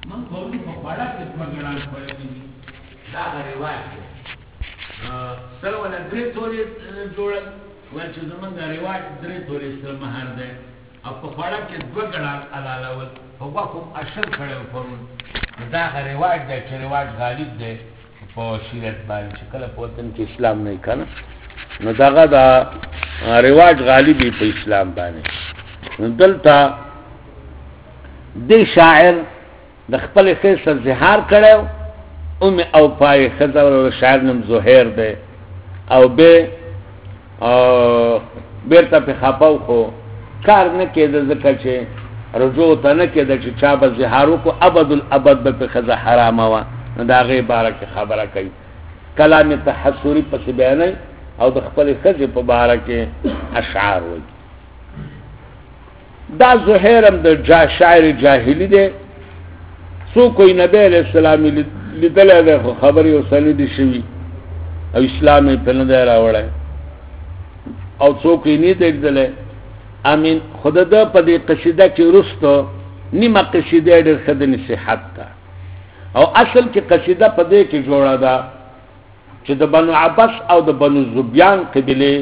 من کولی په پاړه کې څنګه پړې دي دا رواج دی سره ولا درې تورې جوړل ول چې زمونږ رواج درې تورې سره مهار دی او په پاړه کې دوه ګړال علالول او کوم اشر کړو پرون دا رواج دی چې رواج غالب دی په شریعت باندې چې کله په وطن کې اسلام نه کنه نو داغه دا رواج غالبی په اسلام باندې نو دلته د شاعر د خپل خیر سره زهار کړو او پای خزر او شاعر نم زهیر دی او به بیرته په خپاو خو کار نه کېده ځکه چې رجوع ته نه کېده چې چا به زهارو کو ابد الابد به په خزه حرامه و نو دا غي بارک خبره کوي کلام تحسری پس بیان او د خپل خزه په بارک اشعار وي دا زهیرم د شاعر جاهلی دی سو کوئی نبی علیہ السلام لیدل ده خبري او سند شوی او اسلام په نه دی راوړی او څوک یې نه دیدل امین خدای د په دې قصیده کې رستو نیمه قصیده ډېر خدای نصیحت ده او اصل کې قصیده په دې کې جوړه ده چې د بنو عباس او د بنو زبیان قبیله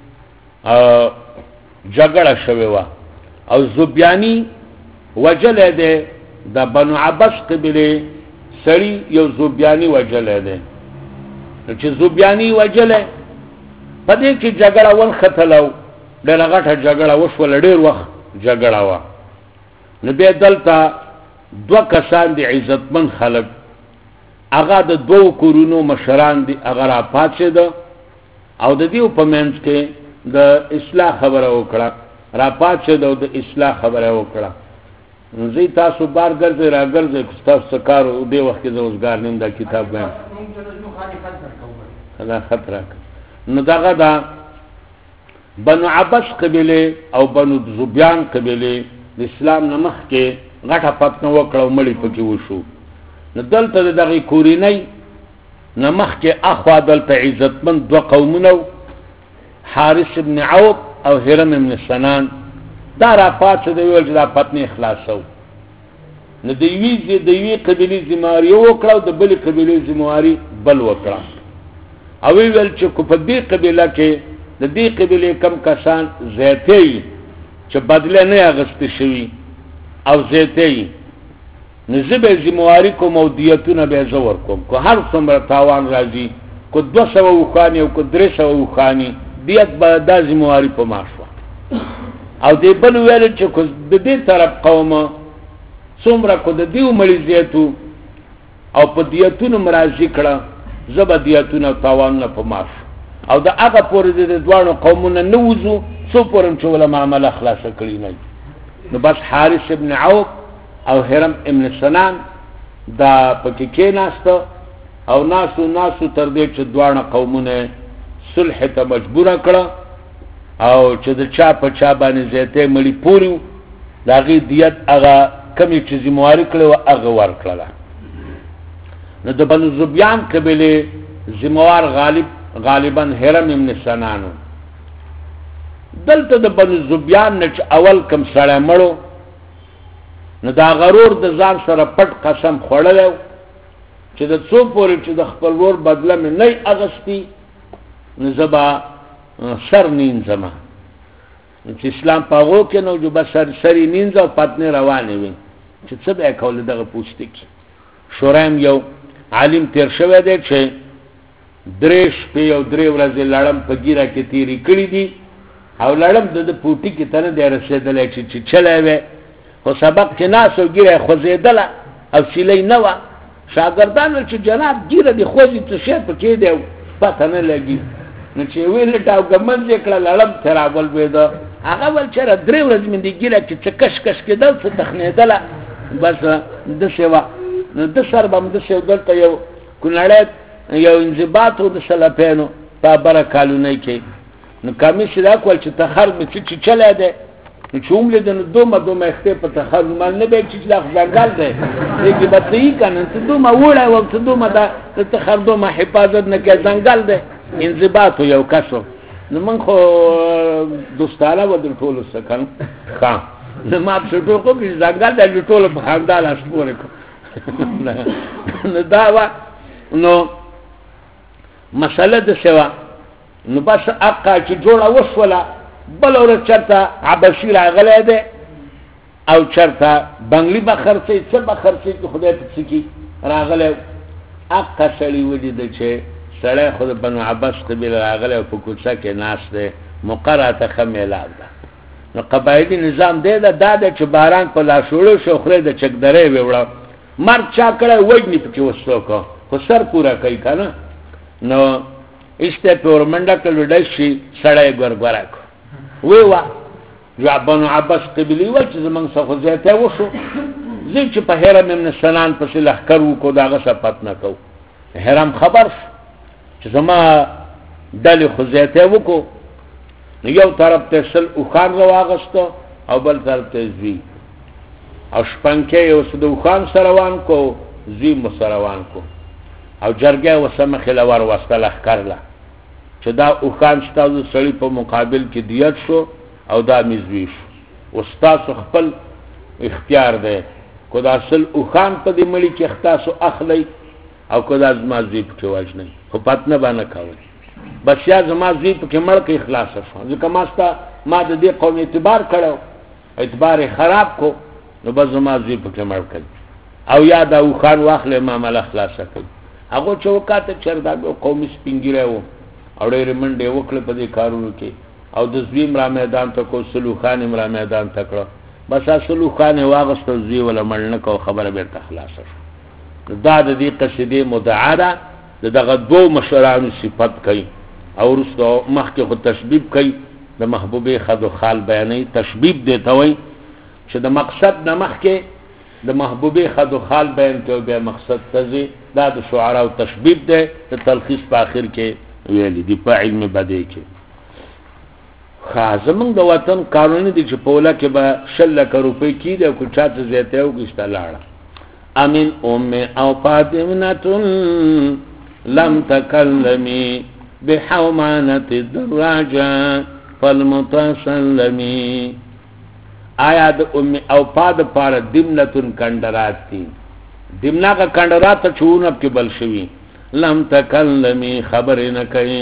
جګړه شوی و او زبیانی وجل ده د بنو عباس قبیله سړی یو زبیانی وجل ده چې زبیانی وجل په دې کې جګړه ون ختلو ډېر غټه جګړه وشول ډېر وخت جګړه و نو به دلته دوه کسان دي عزتمن خلک هغه د دوه کورونو مشران دي هغه را پاتې ده او د دې په منځ کې د اصلاح خبره وکړه را پاتې ده د اصلاح خبره وکړه زی تاسو بار ګرځي را ګرځي تاسو سکارو دې وخت کې روزګار نیم دا کتاب وایم دا خطر نو داغه دا بنو عباس قبیله او بنو زبیان قبیله د اسلام نمخ کې غټه پتنه وکړه مړی پکې وشو نو دلته دغه کورینی نمخ کې اخوا دلته عزتمن دو قومونه حارث ابن عوف او هرم ابن سنان دا را پاتې دی ویل چې دا پتنه اخلاصو نو د یوې قبیلې ذمہواری وکړه او د بلې قبیلې ذمہواری بل وکړه او ویل چې کو په دې قبیله کې د دې قبیلې کم کسان زیاتې چې بدله نه اغستې شوی او زیاتې نزبه ذمہواری کوم او دیتونه به زور کوم کو هر څومره تاوان راځي کو 200 وخانی او کو 300 وخانی دیت به د ذمہواری په ماشوه او دې بل ویل چې کو د دې طرف قومه څومره کو د دې مریضیتو او په دیتونو مرাজি کړه زبدیتونه تاوان په ماش او دا هغه پورې د دوانو قومونه نوزو څو پورم چې ولا معاملې خلاص کړی نه نو بس حارث ابن عوف او هرم ابن سنان دا پکې کې ناشته او ناسو تر دې چې دوانو قومونه صلح ته مجبور کړه او چې د چا په چا باندې زیته مړی پوریو داغي دیت هغه کمی چې ذمہواری کړو هغه ور کړله نو د بنو زبیان قبیله ذمہوار غالبا هرم ابن سنانو دلته د بنو زبیان نه اول کم سره مړو نو دا غرور د ځان سره پټ قسم خوړلو چې د څو پورې چې د خپل ور بدله مې نه اغستی نو زبا سر نینځما چې اسلام پاغو کې نو جو بس سری نینځ او پاتنه روانې وي چې څه به کول دغه پوښتنه کی شورام یو عالم تیر شوی دی چې دریش په یو درې ورځې لړم په ګیره کې تیری کړی دي او لړم د پوټي کې تنه د رسیدلې چې چلوي خو سبق کې ناسو ګیره خوځیدله او سیلې نه و شاګردان چې جناب ګیره دی خوځي څه شي پکې دی پته نه لګي نو چې ویل تاو ګمن چې کړه لړم ترابل وېدا هغه ول چې درې ورځې مې ګیره کې څه کش کېدل څه تخنیدله بس د سیوا نو د سر بم د سیو دلته یو کونړه یو انضباط د سلفینو په برکالو نه کې نو کمی شدا کول چې تخر به چې چلا ده نو چومله د دومره اخته په تخر مال نه به چې لا ځنګل ده دغه بدلی کنه ته دومره وړه او ته دومره د تخر دومره حفاظت نه کې ځنګل ده انضباط یو کسو نو من خو دوستانه و د ټولو سکن خام نو ما په ټولو کې ځنګل د ټولو په خاندان اسپور کو نو دا وا نو مسله د سوا نو بس اقا چې جوړه وشوله بل ور چرته عبشي راغلی دی او چرته بنگلی به خرڅي څه به خرڅي چې خدای په څه کې راغلی اقا سړي ولید چې سړی خود بنو عباس قبیله راغلی په کوڅه کې ناست دی مقرته خمیلاب ده نو قبایلی نظام دی دا چې باران په لاشوړو شو خره د چکدرې ویوړه مرد چا کړی وجنی پکې وسوکو خو سر پورا کوي کنه نو استه پر منډه کړو ډشي سړی ګورګورا کو وی وا جو بنو عباس قبلی و چې زمنګ څخه ځته وشو زین چې په هرم من سنان پس لخر کو داغه صفات نه کو هرم خبر چې زما دل خو ځته وکړو یو طرف ته سل او خان رواغستو او بل طرف ته زوی او شپنکه یو سدو خان سروان کو زوی مسروان کو او جرګه وسمه خلوار واستل اخکرلا چې دا او خان ستاسو سړی په مقابل کې دیت شو او دا مزوی شو استاد خپل اختیار دی کو دا اصل او خان په دې مړي کې اختصاص اخلي او کو دا زما زوی په وجنه خو پاتنه باندې کاوه بس یا زما زوی په کې مړ کې اخلاص شو ځکه ما د دې قوم اعتبار کړو اعتبار خراب کو نو بس زما زوی په کې مړ کړ او یا دا او خان واخلې ما مل اخلاص کړ هغه چوکاته چردا قوم سپینګره و او ډېر منډه وکړه په دې کارونو کې او د زوی مر میدان ته کو سلو خان مر میدان ته کړ بس سلو خان واغست زوی ولا مړ نه کو خبره به اخلاص شو دا د دې قصیدې مدعا ده دغه دو مشرانو صفت کوي او رسو مخکې خو تشبیب کوي د محبوبې خد و خال بیانې تشبیب دیتا وای چې د مقصد نه مخکې د محبوبې خد و خال بیان کوي بیا مقصد تزي دا د شعراو تشبیب دی د تلخیص په اخر کې ویلي دی په علم بدی کې خازمن د وطن قانوني دي چې په ولا کې به 100 لک روپۍ کیږي او کو چاته زیاته او کیسته لاړه امین ام او فاطمه لم تکلمی بحومانت الدراجة فالمتسلمی آیا د ام او پاد پار دمنتن کندرات تی دمنا کا کندرات چون اب کې بل شوی لم تکلمی خبر نه کوي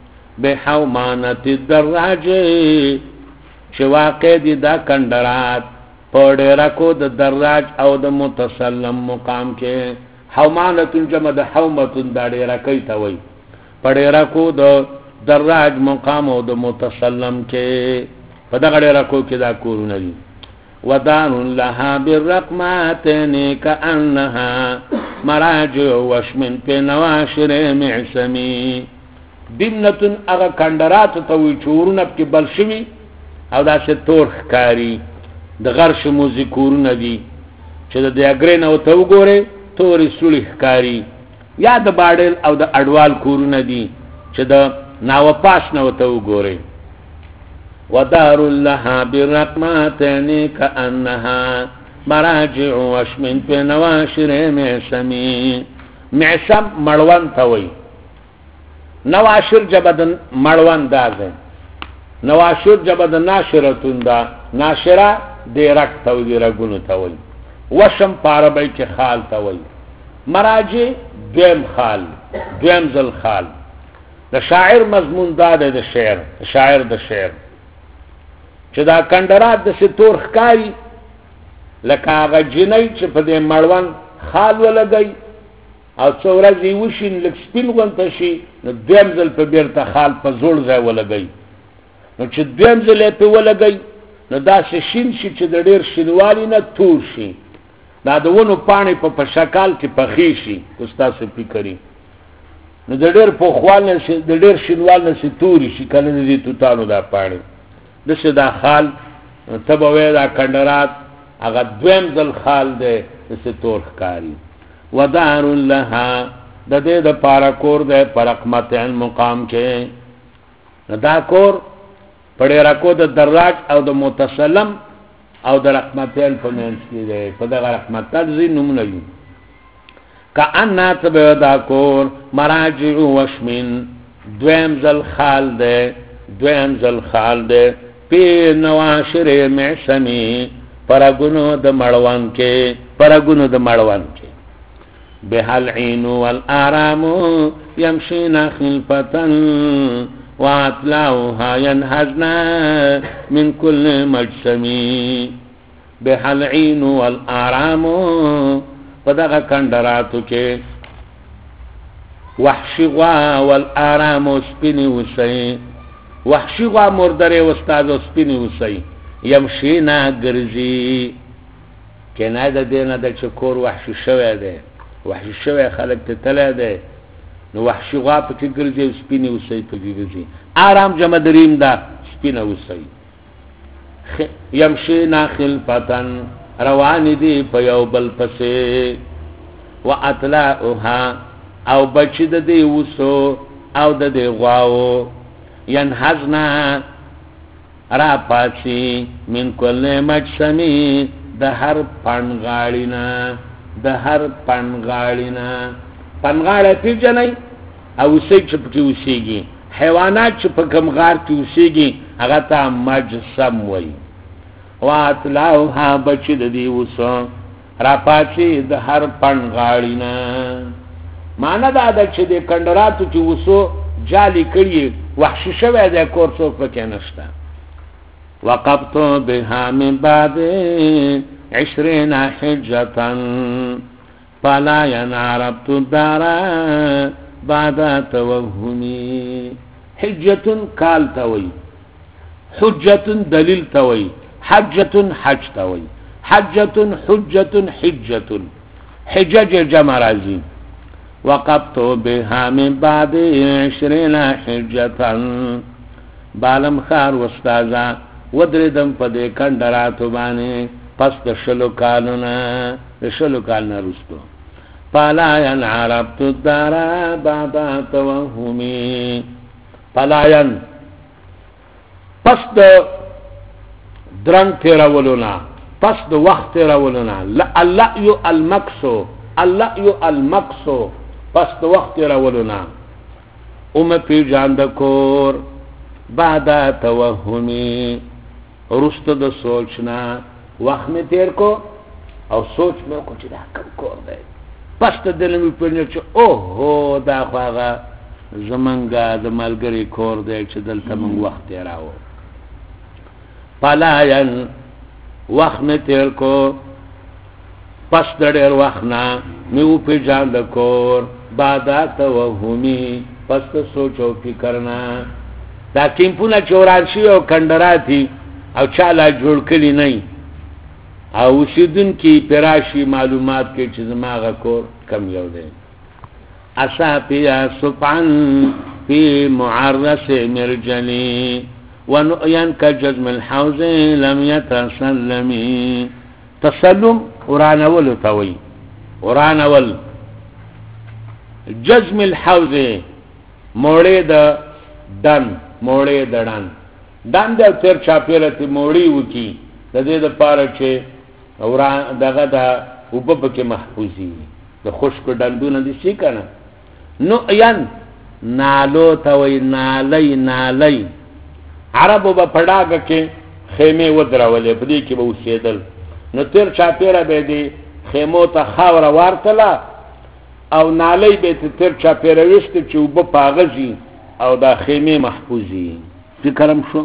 بحومانت الدراجة چې واقع دي دا کندرات پړې راکو د دراج او د متسلم مقام کې حومانتن جمع د حومتن دا ډیره کوي ته وای پړې راکو د دراج مقام او د متسلم کې په دغه ډیره کو کې دا کورونه دي ودان لها بالرقماتن كانها مراجع وشمن په نواشر معسمی دمنتن هغه کندرات ته وی چورونه کې بل شوی او دا څه تورخ کاری د غرش موزیکورونه دي چې د اګرین او ته وګوره تورې سولې ښکاری یا د باډل او د اډوال کورونه دي چې د ناو پاس نه وته وګورئ ودار لها برقماتن كانها مراجع وشمن في نواشر معسمی معسم مړوان ته وای نواشر جبدن مړوان دازه نواشر جبدن ناشرتون دا ناشره دیرک ته وی رګونو ته وای وشم پاربای کې خال ته وای مراجع دویم خال دویم ذل خال د شاعر مضمون دا د شعر شاعر د شعر چې دا کندرات د ستور ښکاری لکه هغه جنۍ چې په دې مړوان خال ولګي او څو ورځې وشین لک سپین غونته شي نو دویم ځل په بیرته خال په زوړ ځای ولګي نو چې دویم ځل په ولګي نو دا شین شي چې د ډیر شینوالي نه تور شي دا د ونو پانی په شکل کې پخې شي استاد څه فکرې نو د ډیر په خوال نه د ډیر شینوال نه توري شي کنه دې توتانو دا پانی دسه دا خال تبوي دا کندرات هغه دویم ځل خال دې دسه تور ښکاری ودار لها د دې د پارا کور دې پرقمتن مقام کې دا کور پړې راکو د دراج او د متسلم او د رحمتین په منځ کې دی په دغه رحمتات زینومونه دي کأننا تبدا کور مراجع وشمن دویم ذل خال ده دویم ذل خال ده په نواشر معسمی پرګونو د مړوان کې پرګونو د مړوان کې بها العين والآرام يمشينا خلفة وأطلعها ينهزنا من كل مجسم بها العين والآرام پدغه کندراتو کې وحشی غوا والآرام سپینی وسی وحشی غوا مردره استاد سپینی وسی یمشینا گرزی کنه د دینه د چکور وحشی شوه ده وحشی شوه خلق ته تله ده نو وحشی غوا په کې ګرځي سپینی وسی په کې ګرځي آرام جمع دریم ده سپینه وسی یمشینا خلفتن روان دي په یو بل پسې واطلعها او بچی د دې وسو او د دې غواو ينهزنا را پاسی من کل مجسمی د هر پنغاړینا د هر پنغاړینا پنغاړه پیژنې او سې چې پکې وسیږي حیوانات چې په کوم غار کې وسیږي هغه ته مجسم وایي واطلعها بچی د دې وسو را پاسی د هر پنغاړینا معنا دا ده چې د کندراتو چې وسو جالي کړي وحشي شوی د کور څوک پکې نشته وقبت بها من بعد 20 حجة فلا ينعربت الدار بعد توهمي حجة کال توي حجة دلیل توي حجة حج توي حجة حجة حجة حجج جمع راځي وقبت بها من بعد 20 حجة بالم خار واستازا ودردم په دې کندراتو باندې پس د شلو کالونه رستو پالاین عربت الدار بعد توهمي پالاین پس د درنګ تیرولونا پس د وخت تیرولونا اللعی المکسو پس د وخت تیرولونا پی جان د کور بعد توهمی رست د سوچنا وخت می تیر کو او سوچ مې کو چې دا کم کور دی پس د دل می پنځ چې اوه دا خواغه زمنګا د ملګری کور دی چې دلته موږ وخت تیراو پالاین وخت می تیر کو پس د ډېر وخت نه مې په جان د کور بعد توهمی پس د سوچ او فکر نه دا کیمپونه چورانشي او کندراتی او چاله جوړ کړي نه او وسیدون کی پراشي معلومات کې چې زماغه کور کم یو دی اسافیا سبحان فی معرس مرجلی ونؤین کجزم الحوز لم يتسلمی تسلم ورانول توي ورانول جزم الحوز موړې د دن موړې دړان دان د تر چاپیره ته موړی وکی د دې د پاره چې اورا دغه د وبب کې محفوظي د خشک ډندونه دي شي کنه نو یان نالو توي نالي عربو په پړاګه کې خیمه ودرولې په دې کې به وسیدل نو تر چاپیره به دي خیمو ته خاور ورتله او نالي به تر چاپیره وشت چې وب پاغزي او دا خیمه محفوظي ذکرم شو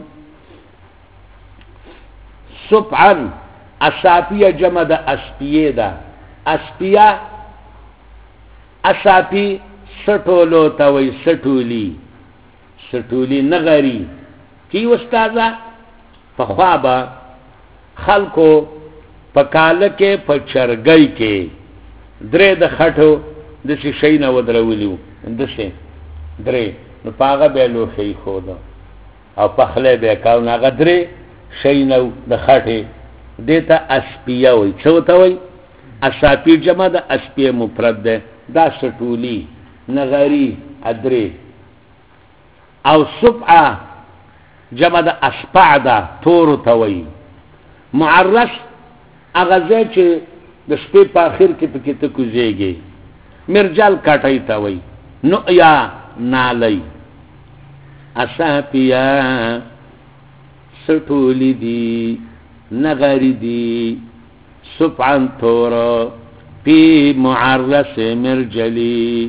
سبعن اسافیه جمع د اسپیه ده اسپیه اسافی سټولو توي سټولی نغری کی استاذه په خوابه خلکو په کاله کې په چرګۍ کې درې د خټو د شي نه ودرولو اندشه درې نو پاغه به لو شي خو ده او پخله به کاو ناغه درې شي نو د خټه دیتا اسپیه وي څه وي اساپی جمع د اسپیه مفرد ده دا سټولی نغری ادری او سبعه جمع د اسپع ده تور توي معرس اغازه چې د شپې په اخر کې پکې ته کوزيږي مرجال کاټي توي نو یا نالي اساپیا سټولی دی نغری دی سبعن تور پی معرس مرجلی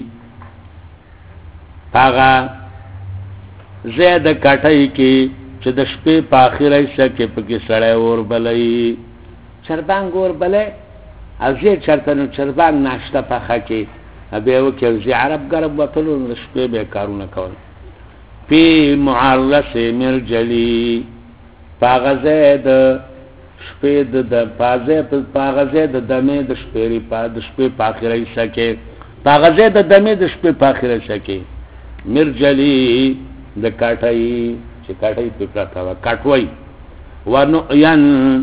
پاغا زید کټای کې چې د شپې په اخره حصہ کې پکې سړی اور بلای چربانګ اور بلای او زه چرته نو چربانګ ناشته پخه کې به و کې زی عرب غرب وتلو د شپې به کارونه کول پی معرس مرجلی پاغا زید شپې د پاغا زید د دمه د شپې په اخره حصہ کې پاغا زید د دمه د شپې په اخره حصہ کې مرجلی د کاټای چې کاټای په پراته وا کاټوي ونو ین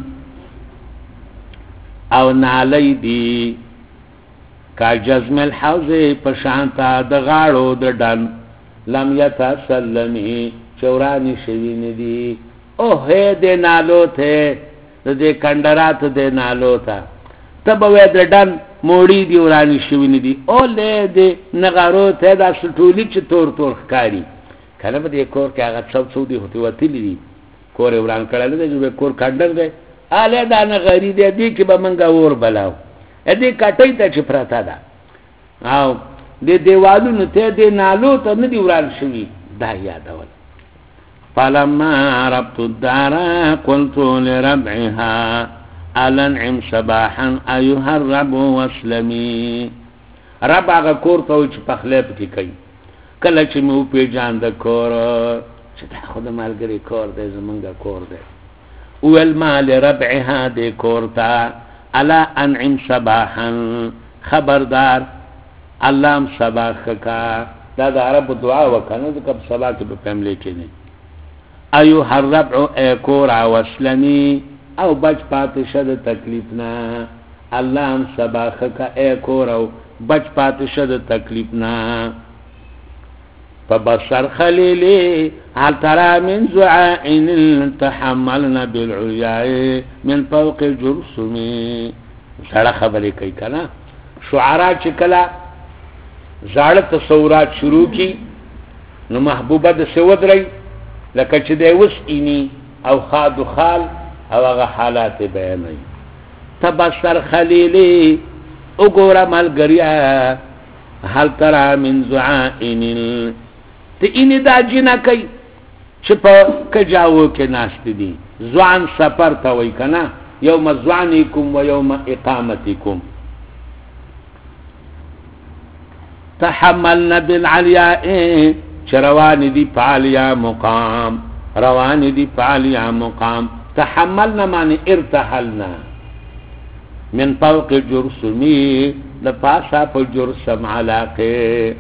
او نالی دی کا جزم الحوض پشانتا د غاړو د ډن لم یتسلمی چورانی شوی ندی او هه د نالو ته د کندرات د نالو ته تب وې د ډن موړی دی ورانی شوی ندی او له د نغارو ته د سټولی چې تور تور ښکاری کله به د کور کې هغه څو دی هوتی وتلی دي کور وران کړل دی کور کډر دی اله دا نه غری دی دی چې به منګه ور بلاو ا دې کټی ته چې پراته ده او د دیوالونو ته د نالو ته نه دی وران شوی دا یادول فلما ربط الدار قلت لربعها الانعم صباحا ايها الرب واسلمي رب هغه کور ته چې پخله پکې کوي کله چې مو پیژان د کور چې دا خو د مالګری کور دی زمونږ کور دی اول مال ربعها د کور ته الا انعم صباحا خبردار اللهم صباح کا دا د عرب دعا وکنه د کب صباح کې په فیملی کې نه ايها الربع کور واسلمي او بچ پاتې شد تکلیف نه اللهم صباح کا کور او بچ پاتې شد تکلیف نه فبصر خليلي هل ترى من زعائن تحملنا بالعياء من فوق جرسمي سړه خبرې کوي کنه شعرا چې کله زاړه تصورات شروع کی نو محبوبه د سود رہی لکه چې دی وس اینی او خاد خال او هغه حالات بیانوي تبصر خليلي وګوره ملګریا هل ترى من زعائن ته اینی دا جنا کوي چې په کجاو کې ناشته دي ځوان سفر ته وای کنه یوم ذعنکم و یوم اقامتکم تحملنا بالعلیاء چروان دی پالیا مقام روان دی پالیا مقام تحملنا معنی ارتحلنا من فوق جرسمی لپاسا په جرسم علاقه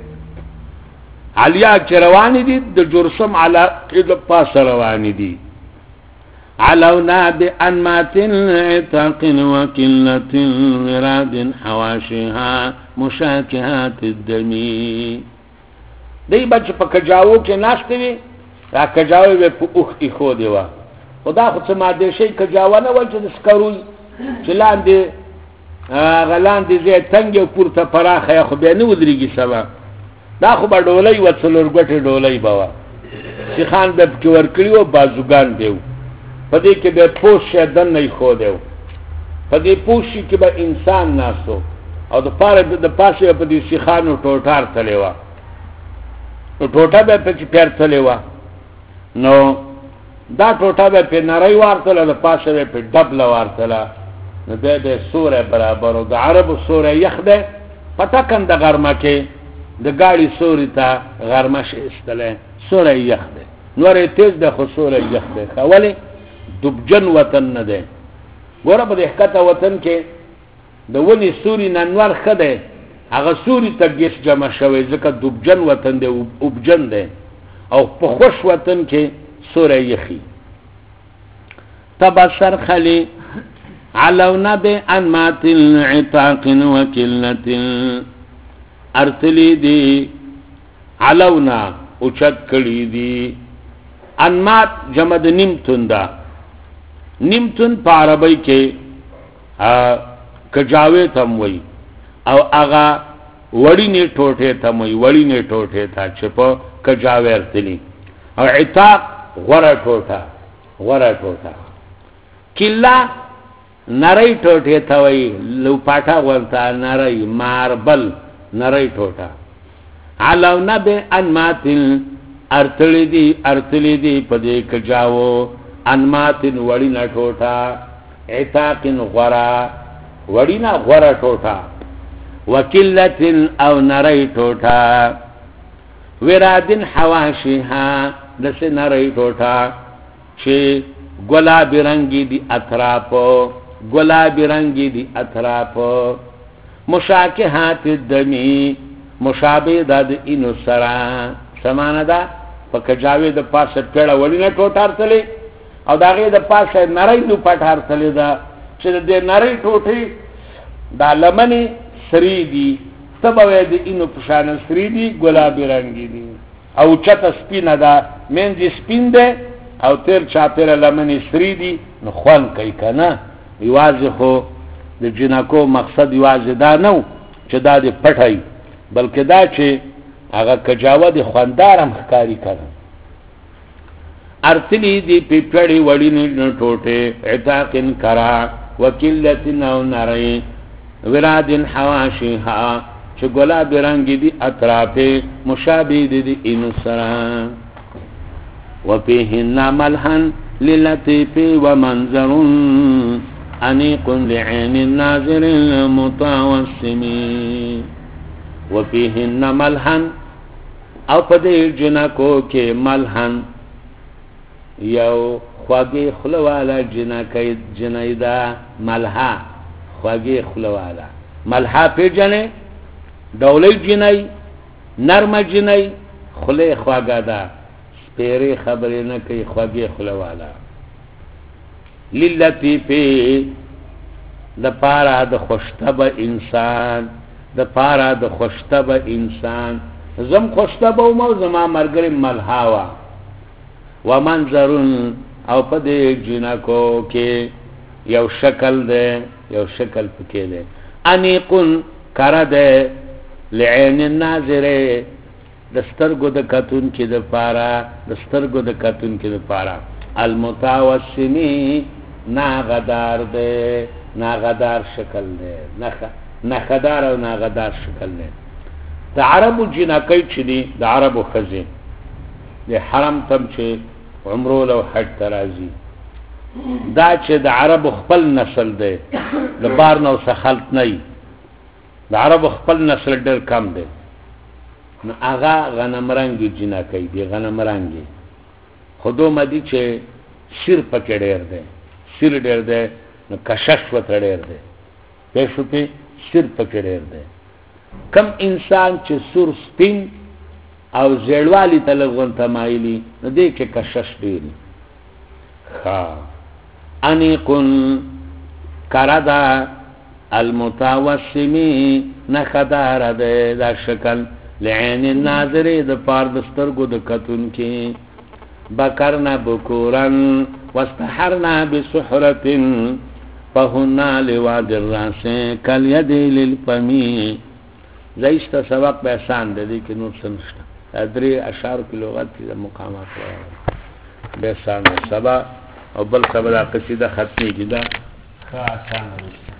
علیا چروان دی د جرسم علاقه لپاسا روان دی علونا بأنمات عتاق وكلة غراد حواشها مشاكهات الدمي دی بچ په کجاو کې ناشته وي را کجاو به په اوخ اخو دی وا خدا خو څه ماده شي کجاو نه ول چې سکروي چې لاندې غلاندې زه تنګ پورته پراخه خو به نه ودرېږي سبا دا خو به ډولۍ وڅلور غټه ډولۍ بوا چې خان به کې ور کړیو بازوګان دیو پدې کې به پوش دن نه خو دیو پدې پوشي کې به انسان ناسو او د پاره د پاسه په دې شيخانو ټوټار تلوا نو ټوټه به په پیر تلوا نو دا ټوټه به په نری ورتله د پاسه په ډبل ورتله نو به سوره برابر او د عربو سوره یخده پټکن د غرمه کې د گاڑی سوری تا غرمه شي استله سوره یخده نور تیز د خو سوره یخده خولی دبجن وطن نه ده ګوره په حقیقت وطن کې د ونی سوري ننور خده هغه سوري ته ګیس جمع شوی ځکه دبجن وطن ده وبجن ده او په خوش وطن کې سوره یخی تبصر خلی علونا بانمات عتاق وكلة ارتلی دی علونا اوچت کړی دی انمات جمع د نیمتون دا نیمتون په عربی کې کجاوه تم وای او هغه وړی نه ټوټه تم وای وړی نه ټوټه تا چې په کجاوه ارتلی او عتاق غره ټوټه کلا نری ټوټه ته وای لو پاټا ورته نری ماربل نری ټوټه علو نبه انماتل ارتلی دی پدې کجاو انماتن وړینا ټوټه عتاقن غرا وړینا غرا ټوټه وکلتن او نری ټوټه ورادن حواشها دسه نری ټوټه چې گلابی رنگی دی اطرافو گلابی رنگی دی اطرافو مشاکحات الدمی مشابه دا د اینو سرا سمانه دا په کجاوی د پاسه پیړه ولینه ټوټار تلی او داغه د پاسه نری لو پټار تلی دا چې د نری ټوټي دا لمنی سری دی تبوی د اینو پشان سری دی گلابی رنگی دی او چته سپینه دا منځ سپین ده او تیر چاپیر لمنی سری دی نو خوان کوي کنه یوازې خو د جنکو مقصد یوازې دا نو چې دا د پټای بلکې دا چې هغه کجاوه د خواندارم ښکاری کړه ارتلی دی پیپړی وړی نه ټوټه عتاقن کرا وکلتن او نری ورادن حواشها چې ګلاب رنگ دی اطرافه مشابه دی انو سرا وفيهن ملحن للطيف ومنظر أنيق لعين الناظر المتوسم وفيهن ملحن او پدې جنکو کې ملحن یو خواږه خلواله جنکې جنیدا ملحا خواږه خلواله ملحا په جنې دولې جنې نرم جنې خله خواږه ده پیری خبرې نه کوي خواږه خلواله للطیف د پارا د خوشتبه انسان د پارا د خوشتبه انسان زم خوشتبه مو زما مرګره ملحاوا ومنظر او په دې جنکو کې یو شکل ده یو شکل پکې ده انیقن کړه ده لعین الناظره دسترګو د کتون کې د پارا دسترګو د کتون کې د پارا المتوسمی ناغدار ده ناغدار شکل ده ناغدار او ناغدار شکل ده د عربو جنکای چې دي د عربو خزه د حرم تم چې عمره لو حج ترازی دا چې د عربو خپل نسل ده د بار نو سخلت نه د عربو خپل نسل ډېر کم ده نو آغا غنم رنگی جنکای دی غنم رنگی خودو مدی چې سیر پکې ډېر ده سیر ډېر ده نو کشش وته ډېر ده پېښو په سیر پکې ډېر ده کم انسان چې سور سپین او زړوالی تلغون تمایلی نو دې کې کشش ډېر ها انیقن کردا المتوسمی نخدار ده دا شکل لعین الناظر د پار دسترګو د کتون کې بکرنا بکورن واستحرنا بسحرة فهنا لواد الراس كاليد للفمي زیست سبق به آسان ده کې نور سنشته ادري اشعار کې لغت کې مقامات به آسان سبا او بل سبا قصیده ختمي کیدا خاصه